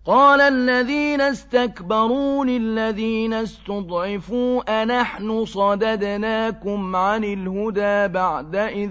قال الذين استكبروا للذين استضعفوا أنحن صددناكم عن الهدى بعد إذ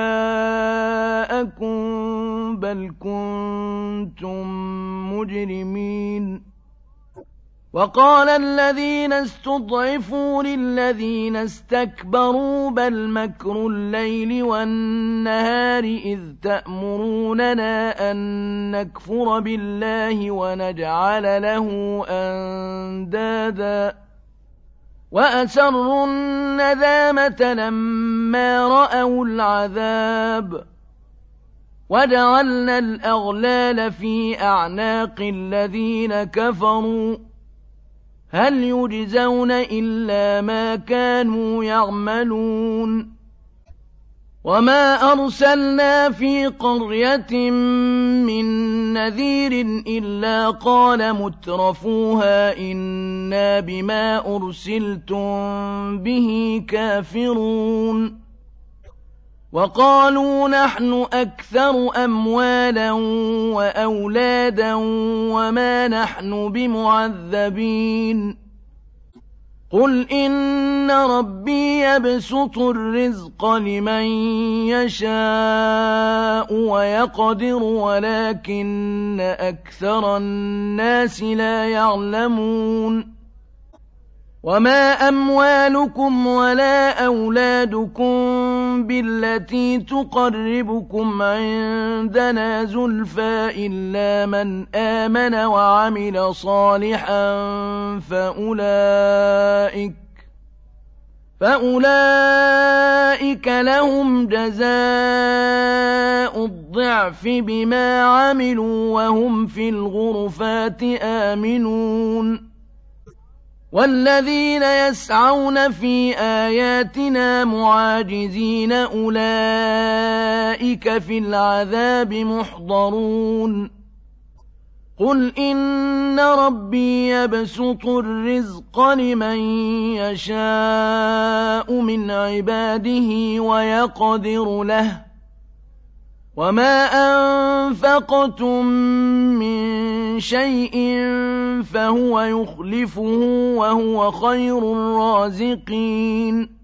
جاءكم بل كنتم مجرمين وقال الذين استضعفوا للذين استكبروا بل مكر الليل والنهار إذ تأمروننا أن نكفر بالله ونجعل له أندادا وأسروا الندامة لما رأوا العذاب وجعلنا الأغلال في أعناق الذين كفروا هل يجزون إلا ما كانوا يعملون وما أرسلنا في قرية من نذير إلا قال مترفوها إنا بما أرسلتم به كافرون وقالوا نحن أكثر أموالا وأولادا وما نحن بمعذبين قل إن ربي يبسط الرزق لمن يشاء ويقدر ولكن أكثر الناس لا يعلمون وما أموالكم ولا أولادكم بالتي تقربكم عندنا زلفى إلا من آمن وعمل صالحا فأولئك لهم جزاء الضعف بما عملوا وهم في الغرفات آمنون والذين يسعون في آياتنا معاجزين أولئك في العذاب محضرون قل إن ربي يبسط الرزق لمن يشاء من عباده ويقدر له وما أنفقتم من شيء فهو يخلفه وهو خير الرازقين